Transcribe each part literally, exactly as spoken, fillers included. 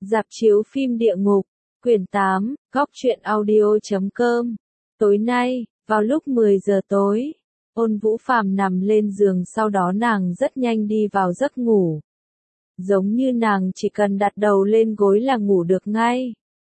Rạp chiếu phim địa ngục, quyển tám, góc truyện audio chấm com. Tối nay, vào lúc mười giờ tối, Ôn Vũ Phàm nằm lên giường, sau đó nàng rất nhanh đi vào giấc ngủ. Giống như nàng chỉ cần đặt đầu lên gối là ngủ được ngay.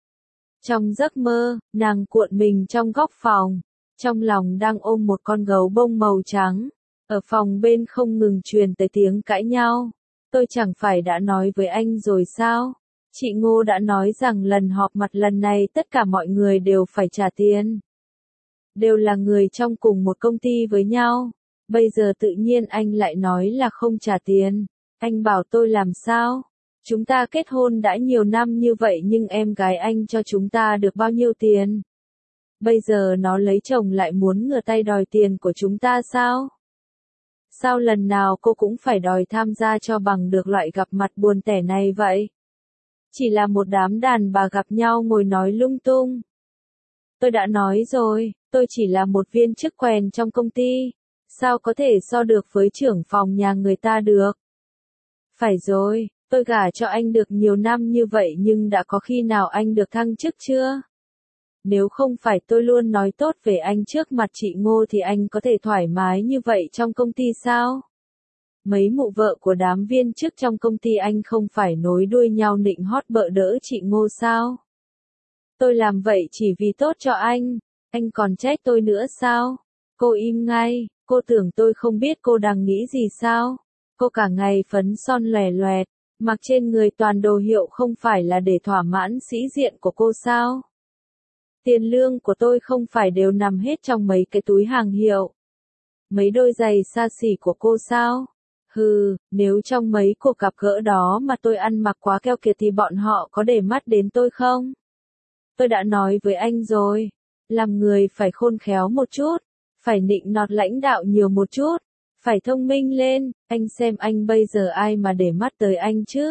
Trong giấc mơ, nàng cuộn mình trong góc phòng, trong lòng đang ôm một con gấu bông màu trắng. Ở phòng bên không ngừng truyền tới tiếng cãi nhau. Tôi chẳng phải đã nói với anh rồi sao? Chị Ngô đã nói rằng lần họp mặt lần này tất cả mọi người đều phải trả tiền. Đều là người trong cùng một công ty với nhau. Bây giờ tự nhiên anh lại nói là không trả tiền. Anh bảo tôi làm sao? Chúng ta kết hôn đã nhiều năm như vậy nhưng em gái anh cho chúng ta được bao nhiêu tiền? Bây giờ nó lấy chồng lại muốn ngửa tay đòi tiền của chúng ta sao? Sao lần nào cô cũng phải đòi tham gia cho bằng được loại gặp mặt buồn tẻ này vậy? Chỉ là một đám đàn bà gặp nhau ngồi nói lung tung. Tôi đã nói rồi, tôi chỉ là một viên chức quèn trong công ty. Sao có thể so được với trưởng phòng nhà người ta được? Phải rồi, tôi gả cho anh được nhiều năm như vậy nhưng đã có khi nào anh được thăng chức chưa? Nếu không phải tôi luôn nói tốt về anh trước mặt chị Ngô thì anh có thể thoải mái như vậy trong công ty sao? Mấy mụ vợ của đám viên chức trong công ty anh không phải nối đuôi nhau nịnh hót bợ đỡ chị Ngô sao? Tôi làm vậy chỉ vì tốt cho anh, anh còn trách tôi nữa sao? Cô im ngay, cô tưởng tôi không biết cô đang nghĩ gì sao? Cô cả ngày phấn son lòe loẹt, mặc trên người toàn đồ hiệu không phải là để thỏa mãn sĩ diện của cô sao? Tiền lương của tôi không phải đều nằm hết trong mấy cái túi hàng hiệu. Mấy đôi giày xa xỉ của cô sao? Hừ, nếu trong mấy cuộc gặp gỡ đó mà tôi ăn mặc quá keo kiệt thì bọn họ có để mắt đến tôi không? Tôi đã nói với anh rồi, làm người phải khôn khéo một chút, phải nịnh nọt lãnh đạo nhiều một chút, phải thông minh lên, anh xem anh bây giờ ai mà để mắt tới anh chứ?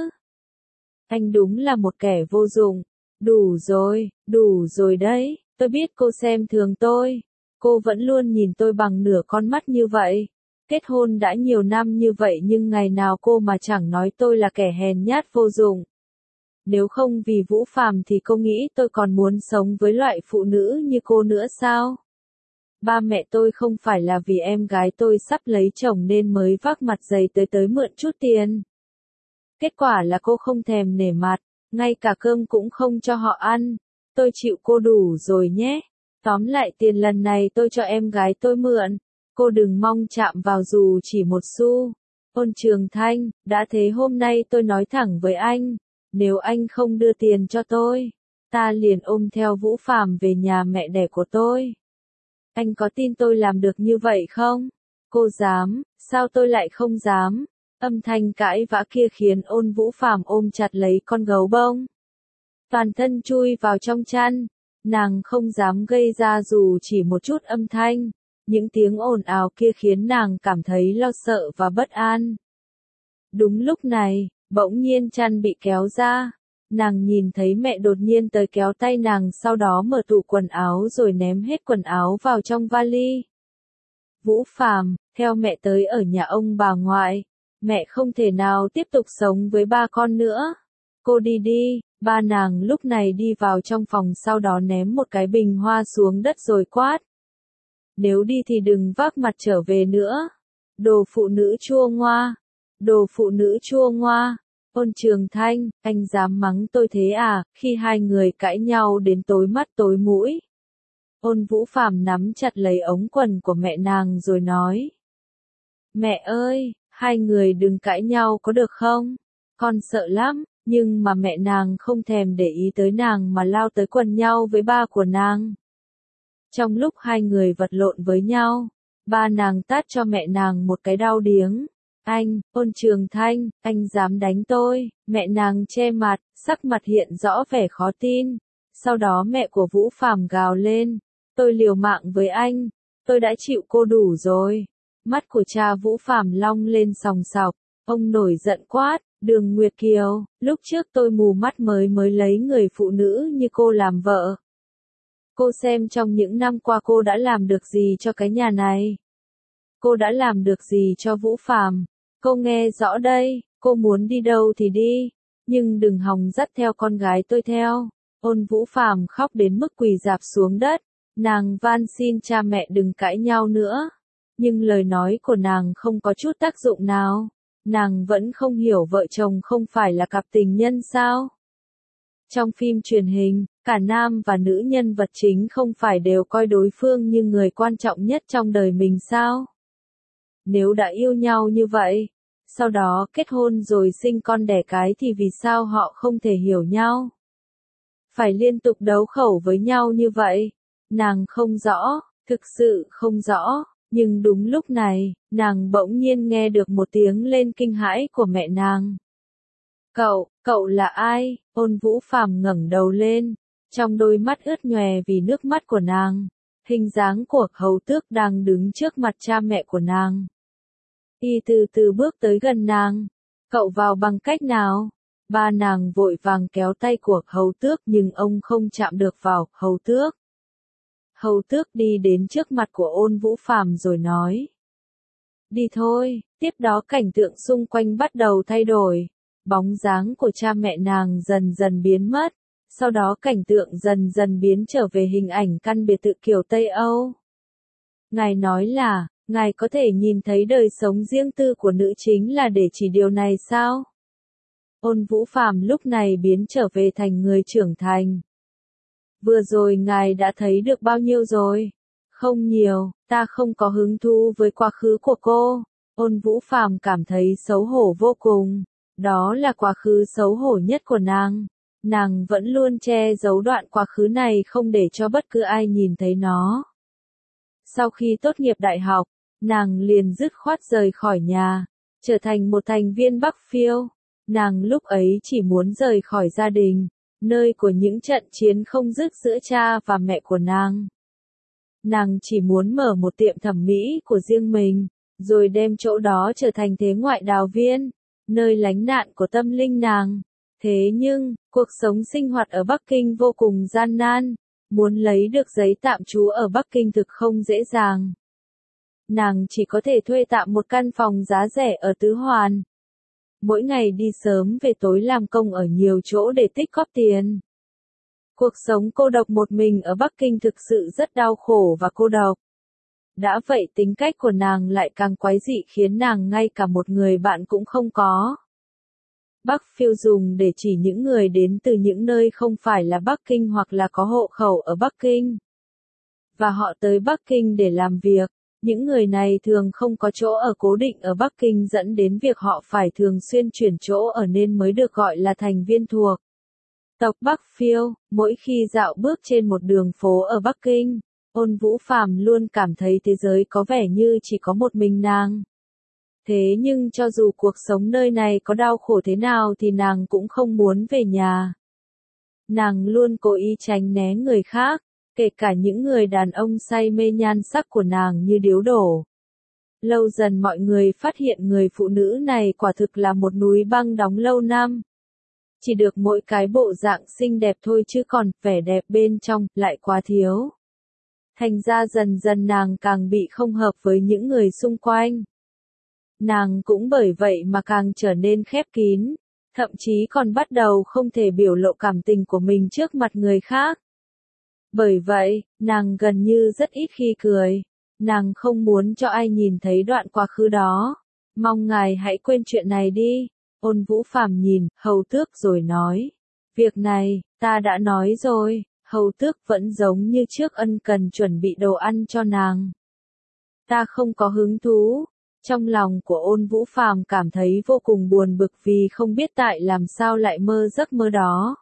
Anh đúng là một kẻ vô dụng. Đủ rồi, đủ rồi đấy, tôi biết cô xem thường tôi. Cô vẫn luôn nhìn tôi bằng nửa con mắt như vậy. Kết hôn đã nhiều năm như vậy nhưng ngày nào cô mà chẳng nói tôi là kẻ hèn nhát vô dụng. Nếu không vì Vũ Phàm thì cô nghĩ tôi còn muốn sống với loại phụ nữ như cô nữa sao? Ba mẹ tôi không phải là vì em gái tôi sắp lấy chồng nên mới vác mặt dày tới tới mượn chút tiền. Kết quả là cô không thèm nể mặt. Ngay cả cơm cũng không cho họ ăn. Tôi chịu cô đủ rồi nhé. Tóm lại tiền lần này tôi cho em gái tôi mượn. Cô đừng mong chạm vào dù chỉ một xu. Ôn Trường Thanh, đã thế hôm nay tôi nói thẳng với anh. Nếu anh không đưa tiền cho tôi, ta liền ôm theo Vũ Phàm về nhà mẹ đẻ của tôi. Anh có tin tôi làm được như vậy không? Cô dám, sao tôi lại không dám? Âm thanh cãi vã kia khiến Ôn Vũ Phàm ôm chặt lấy con gấu bông. Toàn thân chui vào trong chăn, nàng không dám gây ra dù chỉ một chút âm thanh. Những tiếng ồn ào kia khiến nàng cảm thấy lo sợ và bất an. Đúng lúc này, bỗng nhiên chăn bị kéo ra. Nàng nhìn thấy mẹ đột nhiên tới kéo tay nàng, sau đó mở tủ quần áo rồi ném hết quần áo vào trong vali. Vũ Phàm, theo mẹ tới ở nhà ông bà ngoại. Mẹ không thể nào tiếp tục sống với ba con nữa. Cô đi đi, ba nàng lúc này đi vào trong phòng sau đó ném một cái bình hoa xuống đất rồi quát. Nếu đi thì đừng vác mặt trở về nữa. Đồ phụ nữ chua ngoa. Đồ phụ nữ chua ngoa. Ôn Trường Thanh, anh dám mắng tôi thế à? Khi hai người cãi nhau đến tối mắt tối mũi. Ôn Vũ Phàm nắm chặt lấy ống quần của mẹ nàng rồi nói. Mẹ ơi! Hai người đừng cãi nhau có được không? Con sợ lắm, nhưng mà mẹ nàng không thèm để ý tới nàng mà lao tới quần nhau với ba của nàng. Trong lúc hai người vật lộn với nhau, ba nàng tát cho mẹ nàng một cái đau điếng. Anh, Ôn Trường Thanh, anh dám đánh tôi? Mẹ nàng che mặt, sắc mặt hiện rõ vẻ khó tin. Sau đó mẹ của Vũ Phàm gào lên. Tôi liều mạng với anh, tôi đã chịu cô đủ rồi. Mắt của cha Vũ Phàm long lên sòng sọc, ông nổi giận quát, Đường Nguyệt Kiều, lúc trước tôi mù mắt mới mới lấy người phụ nữ như cô làm vợ. Cô xem trong những năm qua cô đã làm được gì cho cái nhà này? Cô đã làm được gì cho Vũ Phàm? Cô nghe rõ đây, cô muốn đi đâu thì đi, nhưng đừng hòng dắt theo con gái tôi theo. Ôn Vũ Phàm khóc đến mức quỳ rạp xuống đất, nàng van xin cha mẹ đừng cãi nhau nữa. Nhưng lời nói của nàng không có chút tác dụng nào. Nàng vẫn không hiểu vợ chồng không phải là cặp tình nhân sao? Trong phim truyền hình, cả nam và nữ nhân vật chính không phải đều coi đối phương như người quan trọng nhất trong đời mình sao? Nếu đã yêu nhau như vậy, sau đó kết hôn rồi sinh con đẻ cái thì vì sao họ không thể hiểu nhau? Phải liên tục đấu khẩu với nhau như vậy? Nàng không rõ, thực sự không rõ. Nhưng đúng lúc này, nàng bỗng nhiên nghe được một tiếng lên kinh hãi của mẹ nàng. Cậu, cậu là ai? Ôn Vũ Phàm ngẩng đầu lên, trong đôi mắt ướt nhòe vì nước mắt của nàng. Hình dáng của Hầu Tước đang đứng trước mặt cha mẹ của nàng. Y từ từ bước tới gần nàng. Cậu vào bằng cách nào? Ba nàng vội vàng kéo tay của Hầu Tước nhưng ông không chạm được vào Hầu Tước. Hầu Tước đi đến trước mặt của Ôn Vũ Phàm rồi nói. Đi thôi, tiếp đó cảnh tượng xung quanh bắt đầu thay đổi. Bóng dáng của cha mẹ nàng dần dần biến mất. Sau đó cảnh tượng dần dần biến trở về hình ảnh căn biệt thự kiểu Tây Âu. Ngài nói là, ngài có thể nhìn thấy đời sống riêng tư của nữ chính là để chỉ điều này sao? Ôn Vũ Phàm lúc này biến trở về thành người trưởng thành. Vừa rồi ngài đã thấy được bao nhiêu rồi? Không nhiều, ta không có hứng thú với quá khứ của cô. Ôn Vũ Phàm cảm thấy xấu hổ vô cùng. Đó là quá khứ xấu hổ nhất của nàng. Nàng vẫn luôn che giấu đoạn quá khứ này không để cho bất cứ ai nhìn thấy nó. Sau khi tốt nghiệp đại học, nàng liền dứt khoát rời khỏi nhà, trở thành một thành viên Bắc Phiêu. Nàng lúc ấy chỉ muốn rời khỏi gia đình, nơi của những trận chiến không dứt giữa cha và mẹ của nàng. Nàng chỉ muốn mở một tiệm thẩm mỹ của riêng mình, rồi đem chỗ đó trở thành thế ngoại đào viên, nơi lánh nạn của tâm linh nàng. Thế nhưng, cuộc sống sinh hoạt ở Bắc Kinh vô cùng gian nan, muốn lấy được giấy tạm trú ở Bắc Kinh thực không dễ dàng. Nàng chỉ có thể thuê tạm một căn phòng giá rẻ ở Tứ Hoàn. Mỗi ngày đi sớm về tối làm công ở nhiều chỗ để tích góp tiền. Cuộc sống cô độc một mình ở Bắc Kinh thực sự rất đau khổ và cô độc. Đã vậy tính cách của nàng lại càng quái dị khiến nàng ngay cả một người bạn cũng không có. Bắc Phiêu dùng để chỉ những người đến từ những nơi không phải là Bắc Kinh hoặc là có hộ khẩu ở Bắc Kinh. Và họ tới Bắc Kinh để làm việc. Những người này thường không có chỗ ở cố định ở Bắc Kinh dẫn đến việc họ phải thường xuyên chuyển chỗ ở nên mới được gọi là thành viên thuộc tộc Bắc Phiêu. Mỗi khi dạo bước trên một đường phố ở Bắc Kinh, Ôn Vũ Phàm luôn cảm thấy thế giới có vẻ như chỉ có một mình nàng. Thế nhưng cho dù cuộc sống nơi này có đau khổ thế nào thì nàng cũng không muốn về nhà. Nàng luôn cố ý tránh né người khác, kể cả những người đàn ông say mê nhan sắc của nàng như điếu đổ. Lâu dần mọi người phát hiện người phụ nữ này quả thực là một núi băng đóng lâu năm. Chỉ được mỗi cái bộ dạng xinh đẹp thôi chứ còn vẻ đẹp bên trong lại quá thiếu. Thành ra dần dần nàng càng bị không hợp với những người xung quanh. Nàng cũng bởi vậy mà càng trở nên khép kín, thậm chí còn bắt đầu không thể biểu lộ cảm tình của mình trước mặt người khác. Bởi vậy, nàng gần như rất ít khi cười. Nàng không muốn cho ai nhìn thấy đoạn quá khứ đó. Mong ngài hãy quên chuyện này đi. Ôn Vũ Phàm nhìn Hầu Tước rồi nói. Việc này, ta đã nói rồi. Hầu Tước vẫn giống như trước ân cần chuẩn bị đồ ăn cho nàng. Ta không có hứng thú. Trong lòng của Ôn Vũ Phàm cảm thấy vô cùng buồn bực vì không biết tại làm sao lại mơ giấc mơ đó.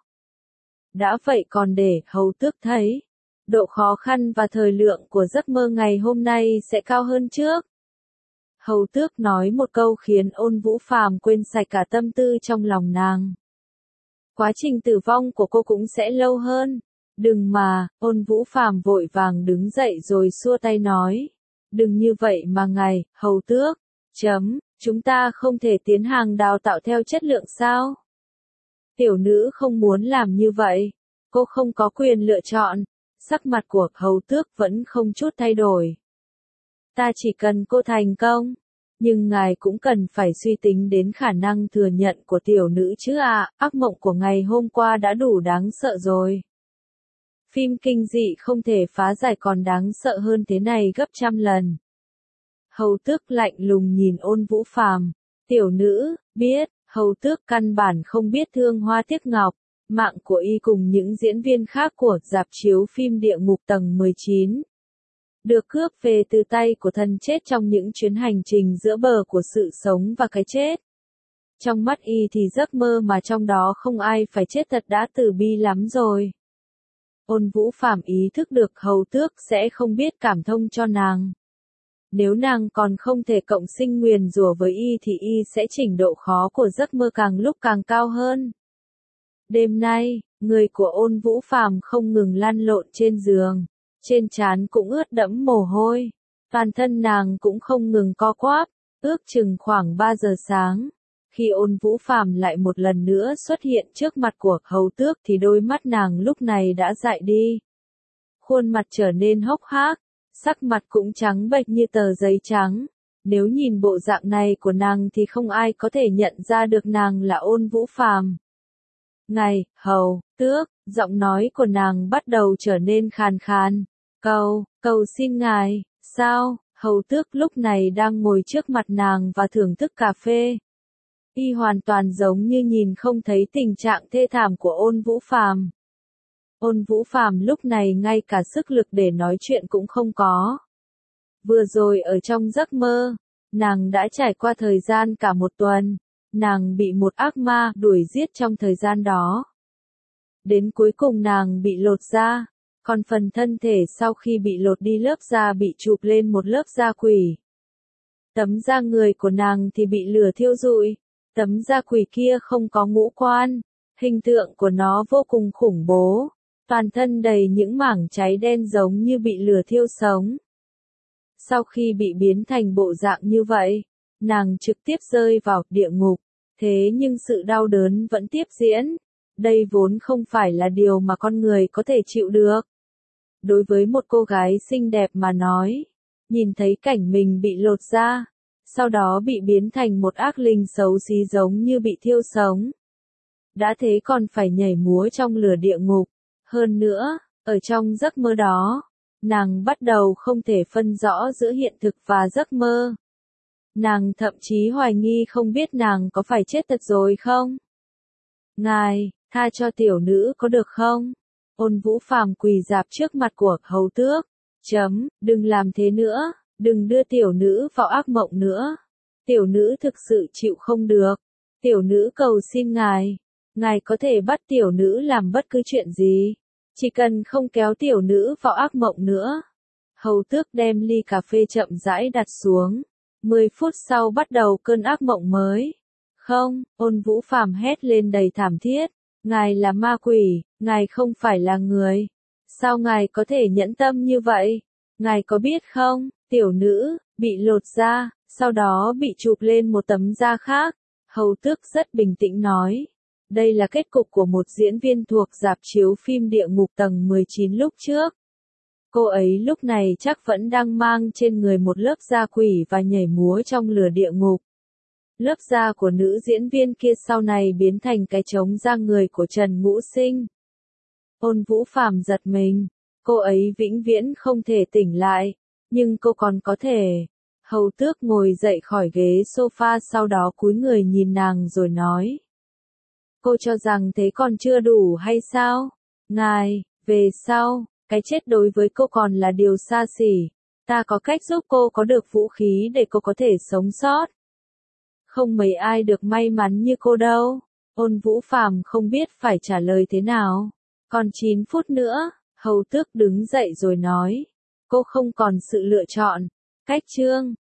Đã vậy còn để Hầu Tước thấy, độ khó khăn và thời lượng của giấc mơ ngày hôm nay sẽ cao hơn trước. Hầu Tước nói một câu khiến Ôn Vũ Phàm quên sạch cả tâm tư trong lòng nàng. Quá trình tử vong của cô cũng sẽ lâu hơn. Đừng mà, Ôn Vũ Phàm vội vàng đứng dậy rồi xua tay nói. Đừng như vậy mà ngài, Hầu Tước. Chấm, chúng ta không thể tiến hành đào tạo theo chất lượng sao? Tiểu nữ không muốn làm như vậy. Cô không có quyền lựa chọn. Sắc mặt của Hầu Tước vẫn không chút thay đổi. Ta chỉ cần cô thành công. Nhưng ngài cũng cần phải suy tính đến khả năng thừa nhận của tiểu nữ chứ à, ác mộng của ngày hôm qua đã đủ đáng sợ rồi. Phim kinh dị không thể phá giải còn đáng sợ hơn thế này gấp trăm lần. Hầu tước lạnh lùng nhìn Ôn Vũ Phàm, tiểu nữ, biết, hầu tước căn bản không biết thương Hoa Tiếc Ngọc, mạng của y cùng những diễn viên khác của rạp chiếu phim Địa Ngục tầng mười chín. Được cướp về từ tay của thần chết trong những chuyến hành trình giữa bờ của sự sống và cái chết. Trong mắt y thì giấc mơ mà trong đó không ai phải chết thật đã từ bi lắm rồi. Ôn Vũ Phàm ý thức được hầu tước sẽ không biết cảm thông cho nàng. Nếu nàng còn không thể cộng sinh nguyền rủa với y thì y sẽ chỉnh độ khó của giấc mơ càng lúc càng cao hơn. Đêm nay, người của Ôn Vũ Phàm không ngừng lăn lộn trên giường, trên trán cũng ướt đẫm mồ hôi, toàn thân nàng cũng không ngừng co quắp, ước chừng khoảng ba giờ sáng. Khi Ôn Vũ Phàm lại một lần nữa xuất hiện trước mặt của hầu tước thì đôi mắt nàng lúc này đã dại đi. Khuôn mặt trở nên hốc hác, sắc mặt cũng trắng bệch như tờ giấy trắng. Nếu nhìn bộ dạng này của nàng thì không ai có thể nhận ra được nàng là Ôn Vũ Phàm. Ngài, hầu tước, giọng nói của nàng bắt đầu trở nên khàn khàn. Cầu, cầu xin ngài, sao? Hầu tước lúc này đang ngồi trước mặt nàng và thưởng thức cà phê. Y hoàn toàn giống như nhìn không thấy tình trạng thê thảm của Ôn Vũ Phàm. Ôn Vũ Phàm lúc này ngay cả sức lực để nói chuyện cũng không có. Vừa rồi ở trong giấc mơ, nàng đã trải qua thời gian cả một tuần, nàng bị một ác ma đuổi giết trong thời gian đó. Đến cuối cùng nàng bị lột da, còn phần thân thể sau khi bị lột đi lớp da bị chụp lên một lớp da quỷ. Tấm da người của nàng thì bị lửa thiêu rụi, tấm da quỷ kia không có ngũ quan, hình tượng của nó vô cùng khủng bố, toàn thân đầy những mảng cháy đen giống như bị lửa thiêu sống. Sau khi bị biến thành bộ dạng như vậy, nàng trực tiếp rơi vào địa ngục, thế nhưng sự đau đớn vẫn tiếp diễn. Đây vốn không phải là điều mà con người có thể chịu được. Đối với một cô gái xinh đẹp mà nói, nhìn thấy cảnh mình bị lột da, sau đó bị biến thành một ác linh xấu xí giống như bị thiêu sống. Đã thế còn phải nhảy múa trong lửa địa ngục. Hơn nữa, ở trong giấc mơ đó, nàng bắt đầu không thể phân rõ giữa hiện thực và giấc mơ. Nàng thậm chí hoài nghi không biết nàng có phải chết thật rồi không? Ngài, tha cho tiểu nữ có được không? Ôn Vũ Phàm quỳ rạp trước mặt của hầu tước. Chấm, đừng làm thế nữa, đừng đưa tiểu nữ vào ác mộng nữa. Tiểu nữ thực sự chịu không được. Tiểu nữ cầu xin ngài, ngài có thể bắt tiểu nữ làm bất cứ chuyện gì. Chỉ cần không kéo tiểu nữ vào ác mộng nữa. Hầu tước đem ly cà phê chậm rãi đặt xuống. Mười phút sau bắt đầu cơn ác mộng mới. Không, Ôn Vũ Phàm hét lên đầy thảm thiết. Ngài là ma quỷ, ngài không phải là người. Sao ngài có thể nhẫn tâm như vậy? Ngài có biết không, tiểu nữ, bị lột da, sau đó bị chụp lên một tấm da khác. Hầu tước rất bình tĩnh nói. Đây là kết cục của một diễn viên thuộc rạp chiếu phim Địa Ngục tầng mười chín lúc trước. Cô ấy lúc này chắc vẫn đang mang trên người một lớp da quỷ và nhảy múa trong lửa địa ngục. Lớp da của nữ diễn viên kia sau này biến thành cái trống da người của Trần Ngũ Sinh. Ôn Vũ Phàm giật mình, cô ấy vĩnh viễn không thể tỉnh lại, nhưng cô còn có thể. Hầu tước ngồi dậy khỏi ghế sofa sau đó cúi người nhìn nàng rồi nói. Cô cho rằng thế còn chưa đủ hay sao? Ngài, về sau, cái chết đối với cô còn là điều xa xỉ. Ta có cách giúp cô có được vũ khí để cô có thể sống sót. Không mấy ai được may mắn như cô đâu. Ôn Vũ Phàm không biết phải trả lời thế nào. Còn chín phút nữa, hầu tước đứng dậy rồi nói. Cô không còn sự lựa chọn. Cách chương